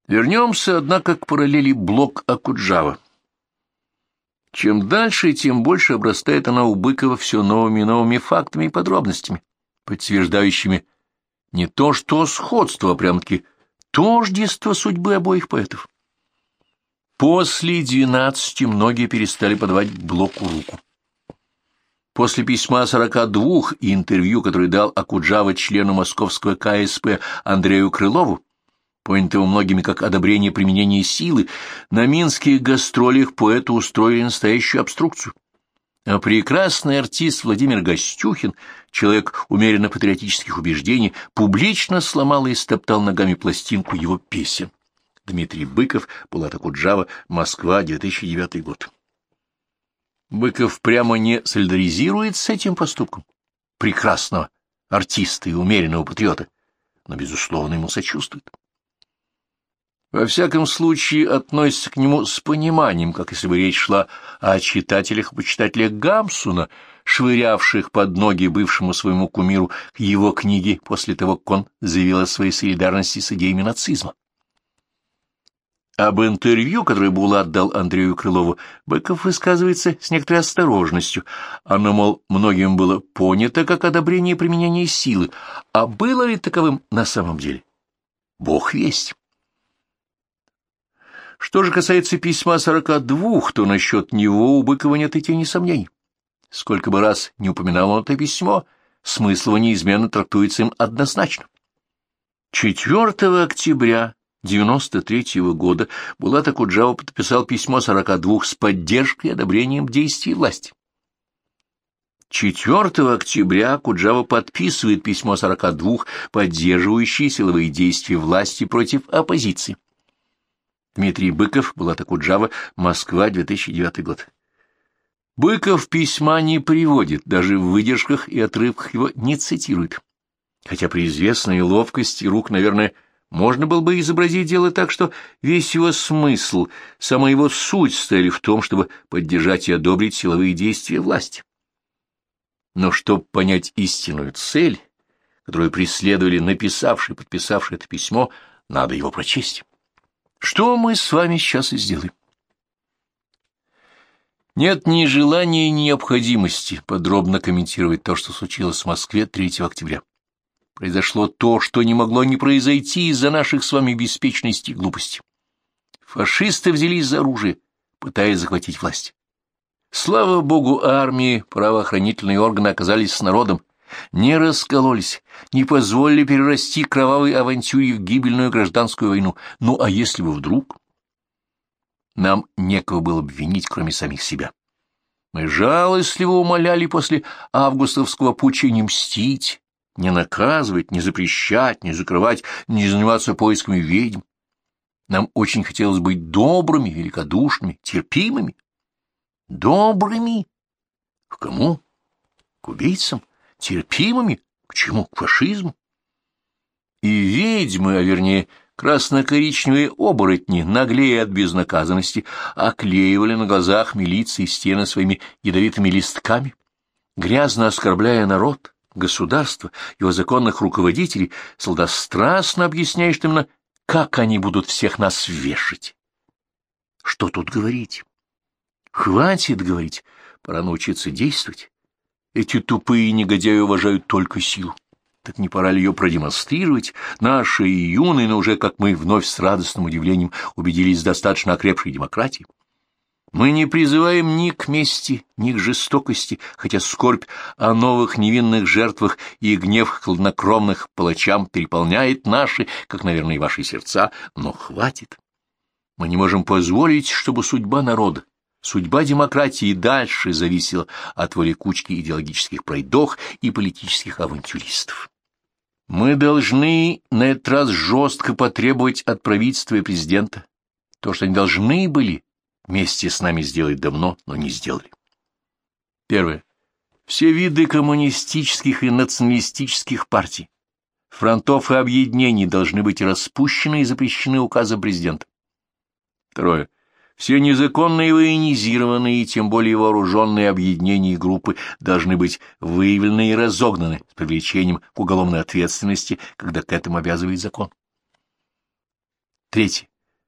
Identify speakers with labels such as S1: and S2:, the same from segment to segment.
S1: Вернемся, однако, к параллели Блок-Окуджава. Чем дальше, тем больше обрастает она у Быкова все новыми и новыми фактами и подробностями, подтверждающими не то что сходство, а прям-таки тождество судьбы обоих поэтов. После 12 многие перестали подавать Блоку руку. После письма 42 и интервью, которое дал Окуджава члену московского КСП Андрею Крылову, понятого многими как одобрение применения силы, на минских гастролях поэту устроили настоящую обструкцию. А прекрасный артист Владимир Гостюхин, человек умеренно патриотических убеждений, публично сломал и стоптал ногами пластинку его песен. Дмитрий Быков, Булат Окуджава, Москва, 2009 год. Быков прямо не солидаризирует с этим поступком прекрасного артиста и умеренного патриота, но, безусловно, ему сочувствует. Во всяком случае, относится к нему с пониманием, как если бы речь шла о читателях и почитателях Гамсуна, швырявших под ноги бывшему своему кумиру его книги после того, как он заявил о своей солидарности с идеями нацизма. Об интервью, которое Булат дал Андрею Крылову, Быков высказывается с некоторой осторожностью. Оно, мол, многим было понято как одобрение применения силы, а было ли таковым на самом деле? Бог весть. Что же касается письма 42, то насчет него у Быкова нет и тени сомнений. Сколько бы раз не упоминал он это письмо, смысл его неизменно трактуется им однозначно. 4 октября 1993 года Булат Окуджава подписал письмо 42 с поддержкой и одобрением действий власти. 4 октября Окуджава подписывает письмо 42, поддерживающее силовые действия власти против оппозиции. Дмитрий Быков, Булат Окуджава, Москва, 2009 год. Быков письма не приводит, даже в выдержках и отрывках его не цитирует. Хотя при известной ловкости рук, наверное, можно было бы изобразить дело так, что весь его смысл, сама его суть стояли в том, чтобы поддержать и одобрить силовые действия власти. Но чтобы понять истинную цель, которую преследовали написавший и подписавший это письмо, надо его прочесть. Что мы с вами сейчас и сделаем. Нет ни желания, ни необходимости подробно комментировать то, что случилось в Москве 3 октября. Произошло то, что не могло не произойти из-за наших с вами беспечности и глупости. Фашисты взялись за оружие, пытаясь захватить власть. Слава богу, армии, правоохранительные органы оказались с народом, не раскололись, не позволили перерасти кровавой авантюре в гибельную гражданскую войну. Ну, а если бы вдруг? Нам некого было обвинить, кроме самих себя. Мы жалостливо умоляли после августовского путча не мстить, не наказывать, не запрещать, не закрывать, не заниматься поисками ведьм. Нам очень хотелось быть добрыми, великодушными, терпимыми. Добрыми? К кому? К убийцам? Терпимыми? К чему? К фашизму? И ведьмы, а вернее красно-коричневые оборотни, наглея от безнаказанности, оклеивали на глазах милиции стены своими ядовитыми листками, грязно оскорбляя народ, государство, его законных руководителей, сладострастно объясняя, что именно как они будут всех нас вешать. Что тут говорить? Хватит говорить, пора научиться действовать. Эти тупые негодяи уважают только силу. Так не пора ли ее продемонстрировать, нашей юной, но уже, как мы вновь с радостным удивлением убедились, достаточно окрепшей демократии? Мы не призываем ни к мести, ни к жестокости, хотя скорбь о новых невинных жертвах и гнев хладнокровных палачам переполняет наши, как, наверное, и ваши сердца, но хватит. Мы не можем позволить, чтобы судьба народа, судьба демократии и дальше зависела от воли кучки идеологических пройдох и политических авантюристов. Мы должны на этот раз жестко потребовать от правительства и президента то, что они должны были вместе с нами сделать давно, но не сделали. Первое. Все виды коммунистических и националистических партий, фронтов и объединений должны быть распущены и запрещены указом президента. Второе. Все незаконные военизированные и тем более вооруженные объединения и группы должны быть выявлены и разогнаны с привлечением к уголовной ответственности, когда к этому обязывает закон. Третье.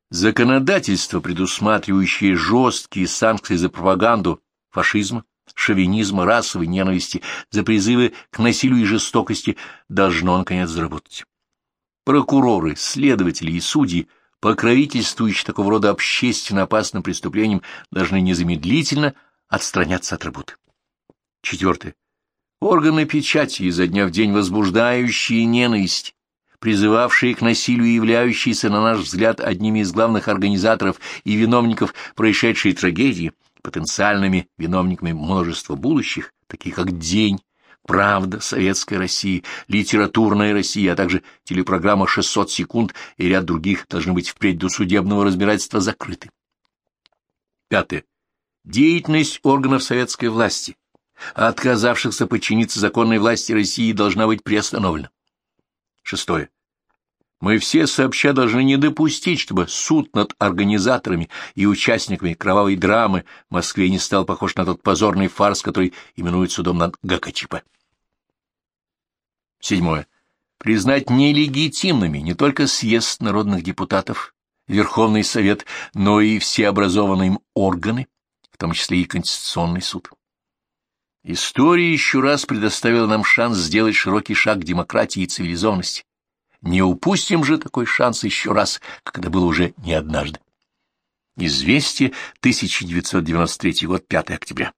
S1: Законодательство, предусматривающее жесткие санкции за пропаганду фашизма, шовинизма, расовой ненависти, за призывы к насилию и жестокости, должно, наконец, заработать. Прокуроры, следователи и судьи, покровительствующие такого рода общественно опасным преступлениям, должны незамедлительно отстраняться от работы. 4. Органы печати, изо дня в день возбуждающие ненависть, призывавшие к насилию и являющиеся, на наш взгляд, одними из главных организаторов и виновников происшедшей трагедии, потенциальными виновниками множества будущих, таких как «День», «Правда», «Советская Россия», «Литературная Россия», а также телепрограмма «600 секунд» и ряд других должны быть впредь до судебного разбирательства закрыты. 5. Деятельность органов советской власти, отказавшихся подчиниться законной власти России, должна быть приостановлена. 6. Мы все сообща должны не допустить, чтобы суд над организаторами и участниками кровавой драмы в Москве не стал похож на тот позорный фарс, который именуют судом над ГКЧП. 7. Признать нелегитимными не только съезд народных депутатов, Верховный Совет, но и все образованные им органы, в том числе и Конституционный суд. История еще раз предоставила нам шанс сделать широкий шаг к демократии и цивилизованности. Не упустим же такой шанс еще раз, как это было уже не однажды. Известие, 1993 год, 5 октября.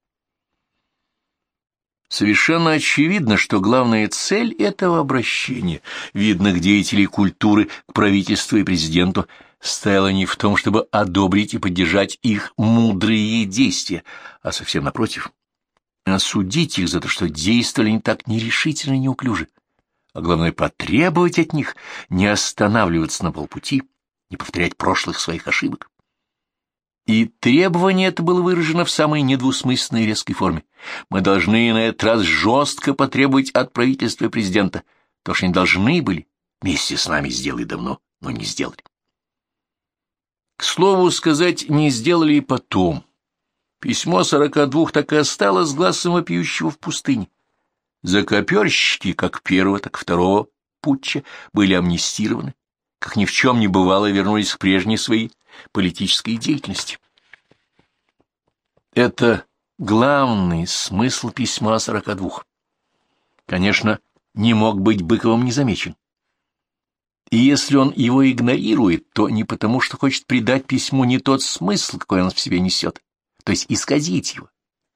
S1: Совершенно очевидно, что главная цель этого обращения видных деятелей культуры к правительству и президенту стояла не в том, чтобы одобрить и поддержать их мудрые действия, а совсем напротив. Осудить их за то, что действовали они так нерешительно и неуклюже, а главное потребовать от них не останавливаться на полпути, не повторять прошлых своих ошибок. И требование это было выражено в самой недвусмысленной и резкой форме. Мы должны на этот раз жестко потребовать от правительства и президента то, что они должны были вместе с нами сделать давно, но не сделали. К слову сказать, не сделали и потом. Письмо 42 так и осталось глазом вопиющего в пустыне. Закоперщики, как первого, так и второго путча, были амнистированы, как ни в чем не бывало, вернулись к прежней своей политической деятельности. Это главный смысл письма 42. Конечно, не мог быть Быковым незамечен. И если он его игнорирует, то не потому, что хочет придать письму не тот смысл, какой он в себе несет, то есть исказить его.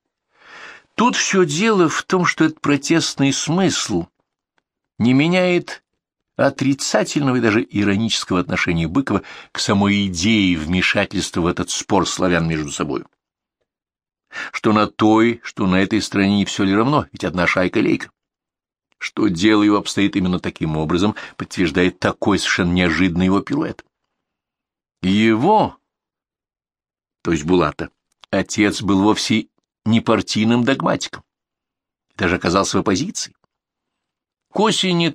S1: Тут все дело в том, что этот протестный смысл не меняет отрицательного и даже иронического отношения Быкова к самой идее вмешательства в этот спор славян между собой. Что на той, что на этой стороне не все ли равно, ведь одна шайка-лейка. Что дело его обстоит именно таким образом, подтверждает такой совершенно неожиданный его пируэт. Его, то есть Булата, отец был вовсе не партийным догматиком, даже оказался в оппозиции. К осени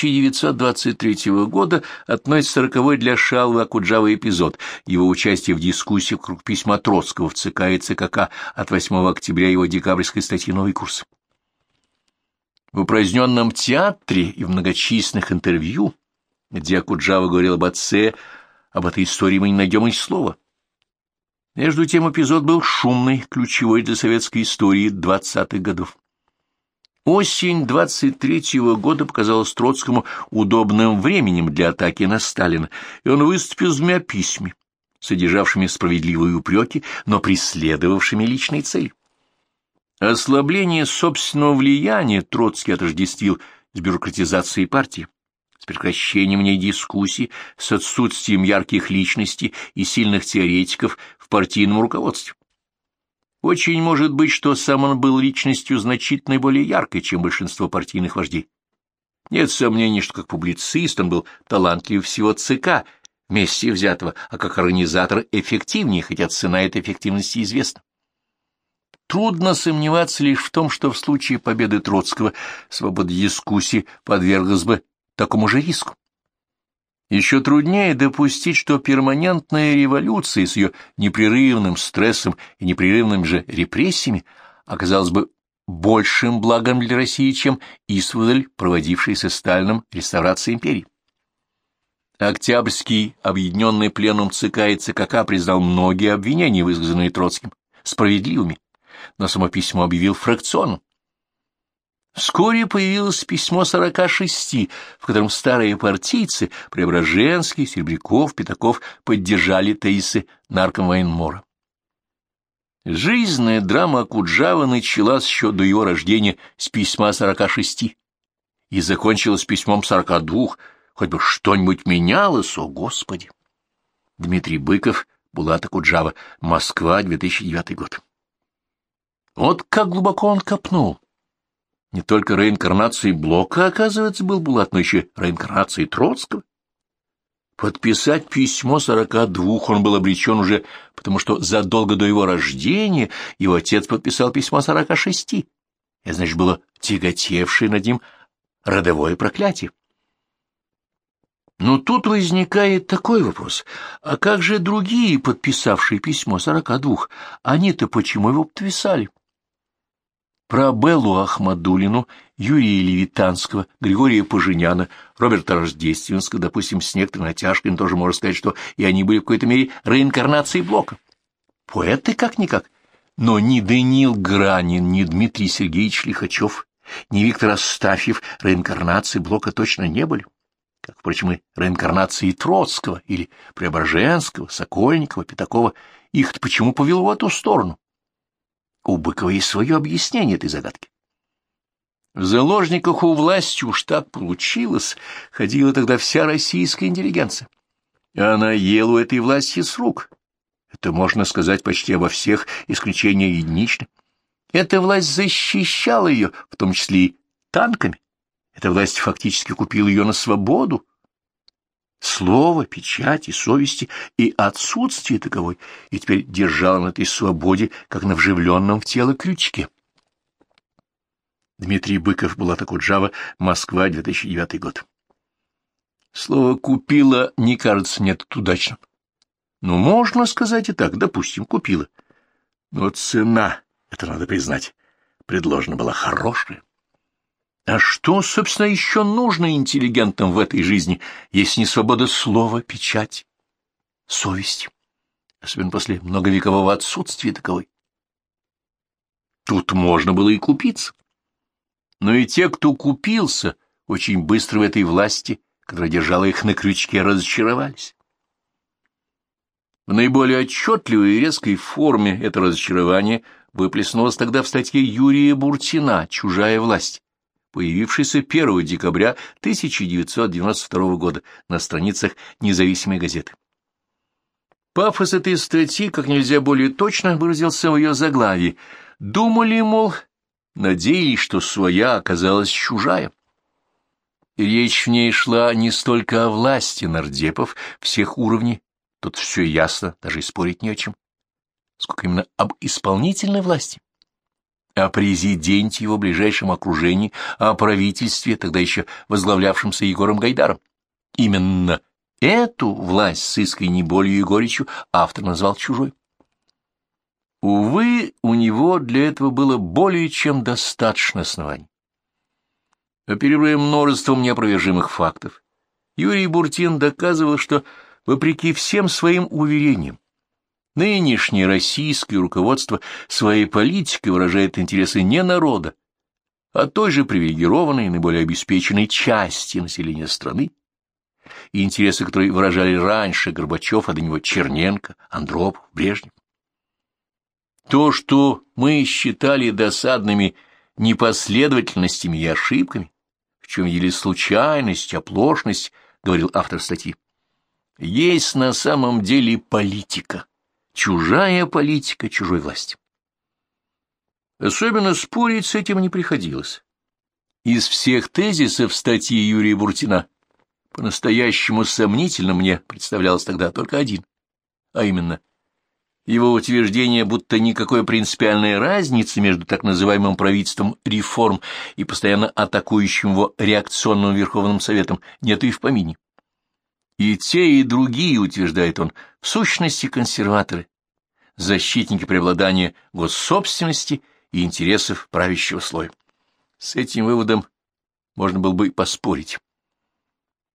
S1: 1923 года относится роковой для Шалвы Окуджавы эпизод, его участие в дискуссии вокруг письма Троцкого в ЦК и ЦКК от 8 октября его декабрьской статьи «Новый курс». В упраздненном театре и в многочисленных интервью, где Окуджава говорил об отце, об этой истории мы не найдем и слова. Между тем эпизод был шумный, ключевой для советской истории 20-х годов. Осень 23-го года показалась Троцкому удобным временем для атаки на Сталина, и он выступил с двумя письмами, содержавшими справедливые упреки, но преследовавшими личные цели. Ослабление собственного влияния Троцкий отождествил с бюрократизацией партии, с прекращением в ней дискуссий, с отсутствием ярких личностей и сильных теоретиков в партийном руководстве. Очень может быть, что сам он был личностью значительно более яркой, чем большинство партийных вождей. Нет сомнений, что как публицист он был талантлив всего ЦК вместе взятого, а как организатор эффективнее, хотя цена этой эффективности известна. Трудно сомневаться лишь в том, что в случае победы Троцкого свобода дискуссии подверглась бы такому же риску. Еще труднее допустить, что перманентная революция с ее непрерывным стрессом и непрерывными же репрессиями оказалась бы большим благом для России, чем исподволь проводившаяся Сталином реставрация империи. Октябрьский объединенный пленум ЦК и ЦКК признал многие обвинения, высказанные Троцким, справедливыми, но само письмо объявил фракционным. Вскоре появилось письмо 46, в котором старые партийцы Преображенский, Серебряков, Пятаков поддержали тезисы наркомвоенмора. Жизненная драма Куджавы началась еще до его рождения с письма 46 и закончилась письмом 42, хоть бы что-нибудь менялось, о Господи! Дмитрий Быков, Булат Акуджава, Москва, 2009 год. Вот как глубоко он копнул. Не только реинкарнацией Блока, оказывается, был Булат, но еще реинкарнацией Троцкого. Подписать письмо 42 он был обречен уже, потому что задолго до его рождения его отец подписал письмо 46. Это, значит, было тяготевшее над ним родовое проклятие. Но тут возникает такой вопрос. А как же другие, подписавшие письмо 42? Они-то почему его подписали? Про Беллу Ахмадуллину, Юрия Левитанского, Григория Поженяна, Роберта Рождественского, допустим, с некоторой натяжкой, тоже можно сказать, что и они были в какой-то мере реинкарнацией Блока. Поэты как-никак. Но ни Даниил Гранин, ни Дмитрий Сергеевич Лихачев, ни Виктор Астафьев реинкарнацией Блока точно не были. Как, впрочем, и реинкарнации Троцкого или Преображенского, Сокольникова, Пятакова. Их-то почему повело в эту сторону? У Быкова есть свое объяснение этой загадки. В заложниках у власти уж так получилось, ходила тогда вся российская интеллигенция. Она ела у этой власти с рук. Это можно сказать почти обо всех, исключения единичны. Эта власть защищала ее, в том числе и танками. Эта власть фактически купила ее на свободу. Слово, печати, совести и отсутствие таковой, и теперь держала на этой свободе, как на вживленном в тело крючке. Дмитрий Быков, Булат Акуджава, Москва, 2009 год. Слово «купила» не кажется мне тут удачным. Ну, можно сказать и так, допустим, купила. Но цена, это надо признать, предложена была хорошая. А что, собственно, еще нужно интеллигентам в этой жизни, если не свобода слова, печать, совесть, особенно после многовекового отсутствия таковой? Тут можно было и купиться. Но и те, кто купился, очень быстро в этой власти, которая держала их на крючке, разочаровались. В наиболее отчетливой и резкой форме это разочарование выплеснулось тогда в статье Юрия Буртина «Чужая власть», появившийся 1 декабря 1992 года на страницах независимой газеты. Пафос этой статьи как нельзя более точно выразился в ее заглавии. Думали, мол, надеялись, что своя оказалась чужая. И речь в ней шла не столько о власти нардепов всех уровней, тут все ясно, даже и спорить не о чем, сколько именно об исполнительной власти. О президенте, его ближайшем окружении, о правительстве, тогда еще возглавлявшемся Егором Гайдаром. Именно эту власть с искренней болью и горечью автор назвал чужой. Увы, у него для этого было более чем достаточно оснований. Оперируя множеством неопровержимых фактов, Юрий Буртин доказывал, что, вопреки всем своим уверениям, нынешнее российское руководство своей политикой выражает интересы не народа, а той же привилегированной и наиболее обеспеченной части населения страны, и интересы, которые выражали раньше Горбачев, а до него Черненко, Андропов, Брежнев. То, что мы считали досадными непоследовательностями и ошибками, в чем видели случайность, оплошность, говорил автор статьи, есть на самом деле политика. Чужая политика чужой власти. Особенно спорить с этим не приходилось. Из всех тезисов статьи Юрия Буртина по-настоящему сомнительно мне представлялось тогда только один, а именно его утверждение, будто никакой принципиальной разницы между так называемым правительством реформ и постоянно атакующим его реакционным Верховным Советом нет и в помине. И те, и другие, утверждает он, в сущности консерваторы, защитники преобладания госсобственности и интересов правящего слоя. С этим выводом можно было бы и поспорить.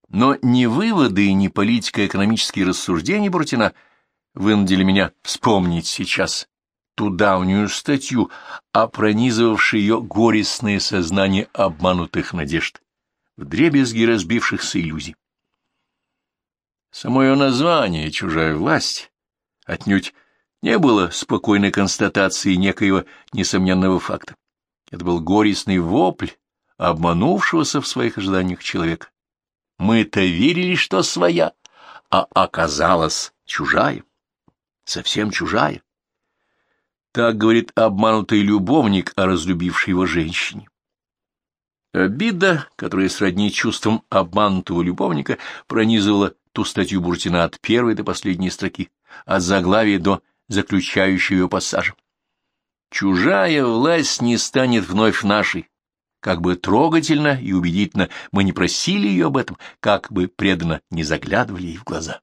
S1: Но ни выводы, ни политико-экономические рассуждения Буртина вынудили меня вспомнить сейчас ту давнюю статью, о пронизывавшей ее горестное сознание обманутых надежд, вдребезги разбившихся иллюзий. Само ее название «Чужая власть» отнюдь не было спокойной констатацией некоего несомненного факта. Это был горестный вопль обманувшегося в своих ожиданиях человека. Мы-то верили, что своя, а оказалась чужая, совсем чужая. Так говорит обманутый любовник о разлюбившей его женщине. Обида, которая сродни чувствам обманутого любовника, пронизывала ту статью Буртина от первой до последней строки, от заглавия до заключающего ее пассажа. «Чужая власть не станет вновь нашей. Как бы трогательно и убедительно мы не просили ее об этом, как бы преданно не заглядывали ей в глаза».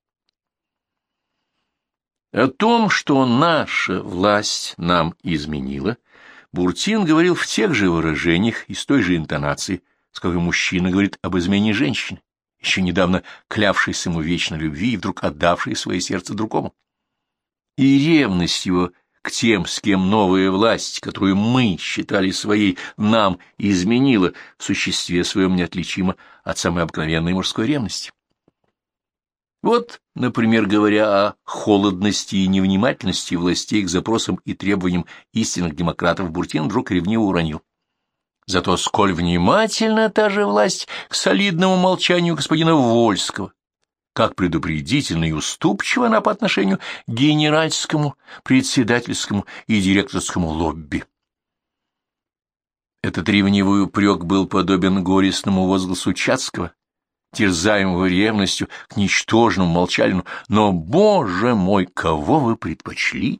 S1: О том, что наша власть нам изменила, Буртин говорил в тех же выражениях и с той же интонацией, с какой мужчина говорит об измене женщины, еще недавно клявшейся ему вечной любви и вдруг отдавшей свое сердце другому. И ревность его к тем, с кем новая власть, которую мы считали своей, нам изменила, в существе своем неотличима от самой обыкновенной мужской ревности. Вот, например, говоря о холодности и невнимательности властей к запросам и требованиям истинных демократов, Буртин вдруг ревниво уронил: зато сколь внимательна та же власть к солидному молчанию господина Вольского, как предупредительно и уступчива она по отношению к генеральскому, председательскому и директорскому лобби. Этот ревнивый упрек был подобен горестному возгласу Чацкого, терзаемого ревностью к ничтожному молчалину: «Но, Боже мой, кого вы предпочли?»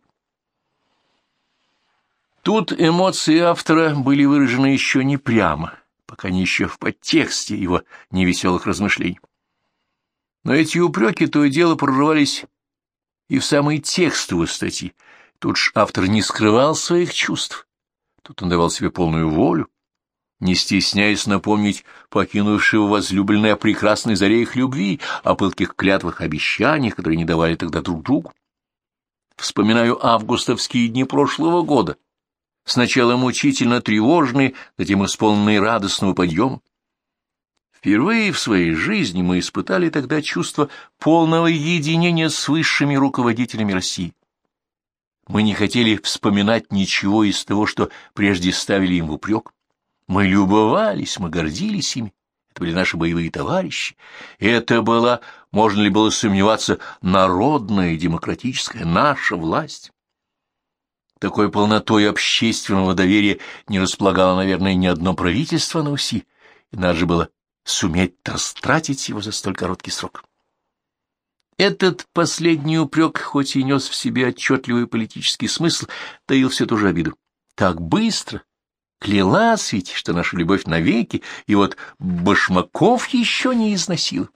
S1: Тут эмоции автора были выражены еще не прямо, пока не еще в подтексте его невеселых размышлений. Но эти упреки то и дело прорывались и в самый текст его статьи. Тут ж автор не скрывал своих чувств, тут он давал себе полную волю, не стесняясь напомнить покинувшего возлюбленное о прекрасной заре их любви, о пылких клятвах, обещаниях, которые не давали тогда друг другу. Вспоминаю августовские дни прошлого года, сначала мучительно тревожные, затем исполненные радостного подъема. Впервые в своей жизни мы испытали тогда чувство полного единения с высшими руководителями России. Мы не хотели вспоминать ничего из того, что прежде ставили им в упрек. Мы любовались, мы гордились ими. Это были наши боевые товарищи. Это была, можно ли было сомневаться, народная, демократическая наша власть. Такой полнотой общественного доверия не располагало, наверное, ни одно правительство на Руси, и надо же было суметь растратить его за столь короткий срок. Этот последний упрек, хоть и нес в себе отчетливый политический смысл, таил все ту же обиду. Так быстро клялась ведь, что наша любовь навеки, и вот Башмаков еще не износил.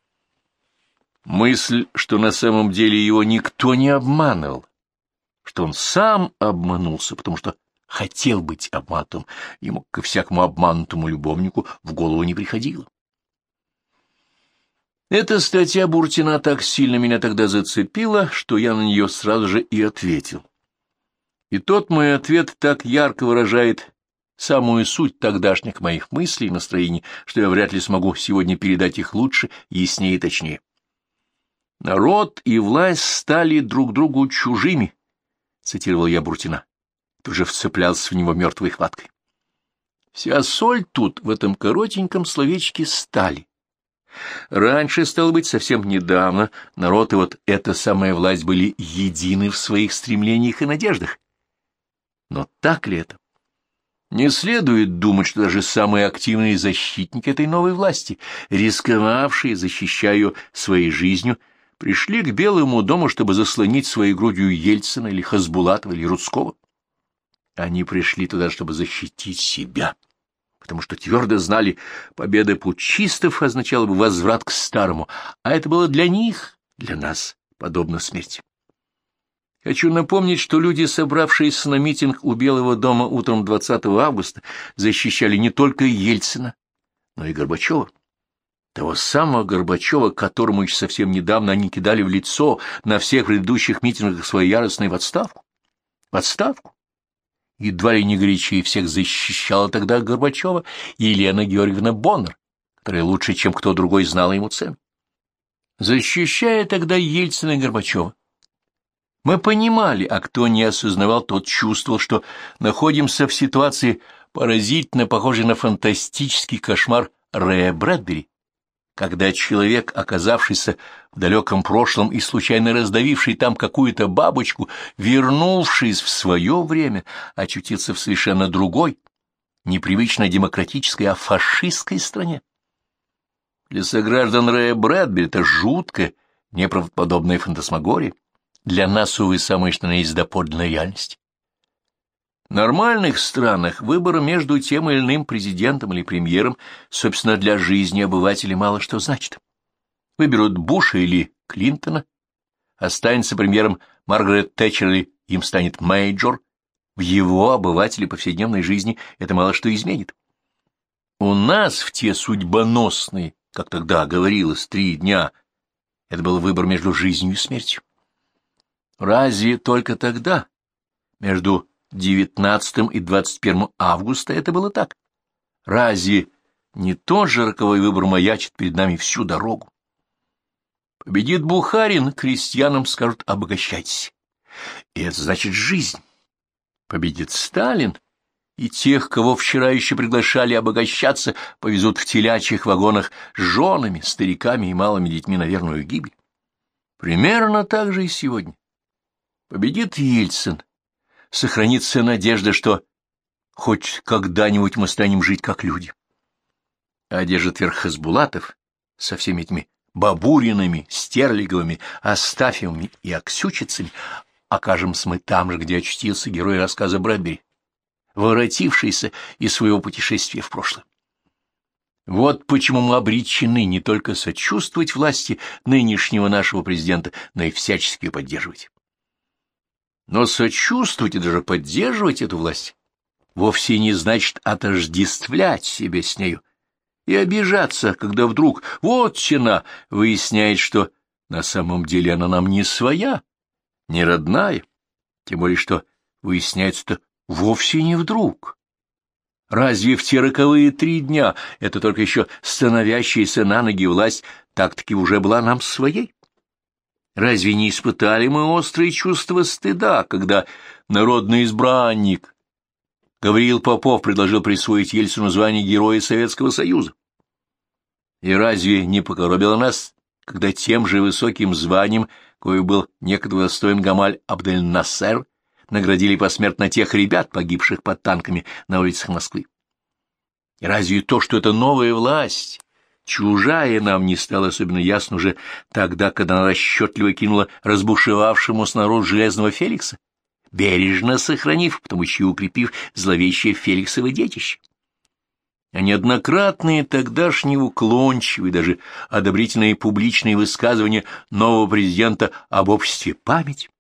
S1: Мысль, что на самом деле его никто не обманывал, что он сам обманулся, потому что хотел быть обманутым, ему, ко всякому обманутому любовнику, в голову не приходило. Эта статья Буртина так сильно меня тогда зацепила, что я на нее сразу же и ответил. И тот мой ответ так ярко выражает самую суть тогдашних моих мыслей и настроений, что я вряд ли смогу сегодня передать их лучше, яснее и точнее. «Народ и власть стали друг другу чужими», — цитировал я Буртина. Ты уже вцеплялся в него мертвой хваткой. Вся соль тут, в этом коротеньком словечке «стали». Раньше, стало быть, совсем недавно, народ и вот эта самая власть были едины в своих стремлениях и надеждах. Но так ли это? Не следует думать, что даже самые активные защитники этой новой власти, рисковавшие, защищая ее своей жизнью, пришли к Белому дому, чтобы заслонить своей грудью Ельцина или Хасбулатова или Рудского. Они пришли туда, чтобы защитить себя, потому что твердо знали, победа путчистов означала бы возврат к старому, а это было для них, для нас, подобно смерти. Хочу напомнить, что люди, собравшиеся на митинг у Белого дома утром 20 августа, защищали не только Ельцина, но и Горбачева. Того самого Горбачева, которому еще совсем недавно они кидали в лицо на всех предыдущих митингах свои яростные в отставку. В отставку. Едва ли не горячее всех защищала тогда Горбачева Елена Георгиевна Боннер, которая лучше, чем кто другой, знала ему цену. Защищая тогда Ельцина и Горбачева, мы понимали, а кто не осознавал, тот чувствовал, что находимся в ситуации, поразительно похожей на фантастический кошмар Рэя Брэдбери, когда человек, оказавшийся в далеком прошлом и случайно раздавивший там какую-то бабочку, вернувшись в свое время, очутился в совершенно другой, непривычно демократической, а фашистской стране. Для сограждан Рэя Брэдбери это жуткая, неправдоподобная фантасмагория. Для нас, увы, самое что ни на есть доподлинная реальность. В нормальных странах выбор между тем или иным президентом или премьером, собственно, для жизни обывателей мало что значит. Выберут Буша или Клинтона, останется премьером Маргарет Тэтчер или им станет Мейджор. В его обывателей повседневной жизни это мало что изменит. У нас в те судьбоносные, как тогда говорилось, 3 дня, это был выбор между жизнью и смертью. Разве только тогда, между 19 и 21 августа, это было так? Разве не тот же роковой выбор маячит перед нами всю дорогу? Победит Бухарин, крестьянам скажут «обогащайтесь». И это значит жизнь. Победит Сталин, и тех, кого вчера еще приглашали обогащаться, повезут в телячьих вагонах с женами, стариками и малыми детьми на верную гибель. Примерно так же и сегодня. Победит Ельцин, сохранится надежда, что хоть когда-нибудь мы станем жить как люди. Одержит верх Хасбулатов со всеми этими Бабуринами, Стерлиговыми, Астафьевыми и Аксючицами, окажемся мы там же, где очутился герой рассказа Брэдбери, воротившийся из своего путешествия в прошлое. Вот почему мы обречены не только сочувствовать власти нынешнего нашего президента, но и всячески ее поддерживать. Но сочувствовать и даже поддерживать эту власть вовсе не значит отождествлять себя с нею и обижаться, когда вдруг вот цена выясняет, что на самом деле она нам не своя, не родная, тем более что выясняется-то вовсе не вдруг. Разве в те роковые 3 дня это только еще становящаяся на ноги власть так-таки уже была нам своей? Разве не испытали мы острые чувства стыда, когда народный избранник Гавриил Попов предложил присвоить Ельцину звание Героя Советского Союза? И разве не покоробило нас, когда тем же высоким званием, кое был некогда достоин Гамаль Абдель-Нассер, наградили посмертно тех ребят, погибших под танками на улицах Москвы? И разве то, что это новая власть, чужая, нам не стало особенно ясно уже тогда, когда она расчетливо кинула разбушевавшему снаружи Железного Феликса, бережно сохранив, потому еще и укрепив зловещее Феликсово детище? А неоднократные тогдашние уклончивые, даже одобрительные публичные высказывания нового президента об обществе память?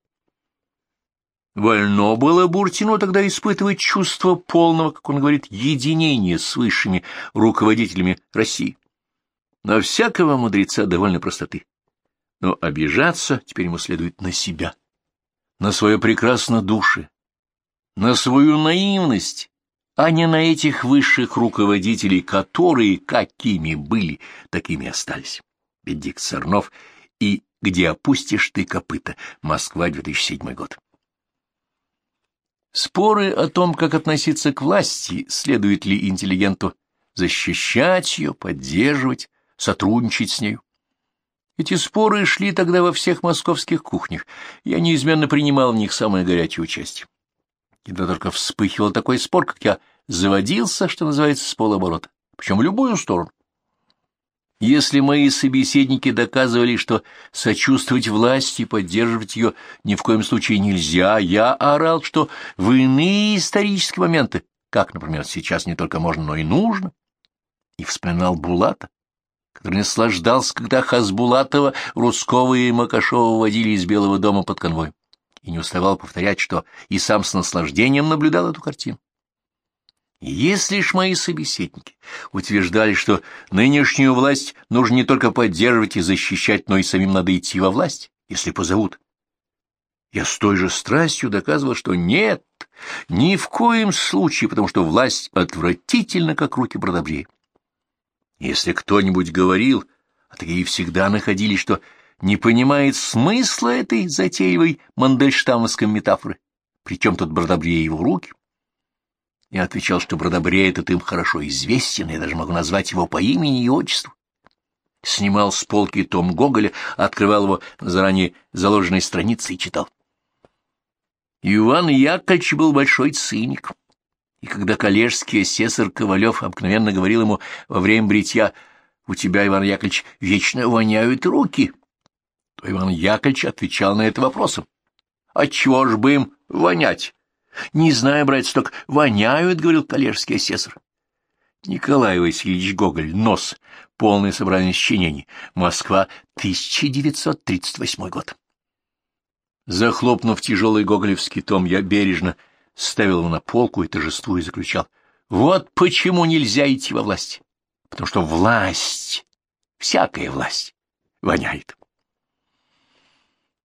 S1: Вольно было Буртину тогда испытывать чувство полного, как он говорит, единения с высшими руководителями России. На всякого мудреца довольно простоты. Но обижаться теперь ему следует на себя, на свое прекрасное душе, на свою наивность, а не на этих высших руководителей, которые какими были, такими остались. Бенедикт Сорнов и «Где опустишь ты копыта?» Москва, 2007 год. Споры о том, как относиться к власти, следует ли интеллигенту защищать ее, поддерживать, сотрудничать с нею. Эти споры шли тогда во всех московских кухнях, я неизменно принимал в них самое горячее участие. Когда только вспыхивал такой спор, как я заводился, что называется, с полоборота, причем в любую сторону. Если мои собеседники доказывали, что сочувствовать власти и поддерживать ее ни в коем случае нельзя, я орал, что в иные исторические моменты, как, например, сейчас не только можно, но и нужно, и вспоминал Булата, который наслаждался, когда Хасбулатова, Русского и Макашова водили из Белого дома под конвоем, и не уставал повторять, что и сам с наслаждением наблюдал эту картину. Если ж мои собеседники утверждали, что нынешнюю власть нужно не только поддерживать и защищать, но и самим надо идти во власть, если позовут, я с той же страстью доказывал, что нет, ни в коем случае, потому что власть отвратительна, как руки Бродобрея. Если кто-нибудь говорил, а такие всегда находились, что не понимает смысла этой затейливой мандельштамовской метафоры, причем тут Бродобрея и его руки, я отвечал, что Бродобрей этот им хорошо известен, я даже могу назвать его по имени и отчеству. Снимал с полки том Гоголя, открывал его на заранее заложенной странице и читал. Иван Яковлевич был большой циник, и когда коллежский асессор Ковалев обыкновенно говорил ему во время бритья: «У тебя, Иван Яковлевич, вечно воняют руки», то Иван Яковлевич отвечал на это вопросом: «Отчего ж бы им вонять?» «Не знаю, братец, только воняют», — говорил коллежский асессор. Николай Васильевич Гоголь. Нос. Полное собрание сочинений. Москва, 1938 год. Захлопнув тяжелый гоголевский том, я бережно ставил его на полку и торжествуя заключал: вот почему нельзя идти во власть. Потому что власть, всякая власть, воняет.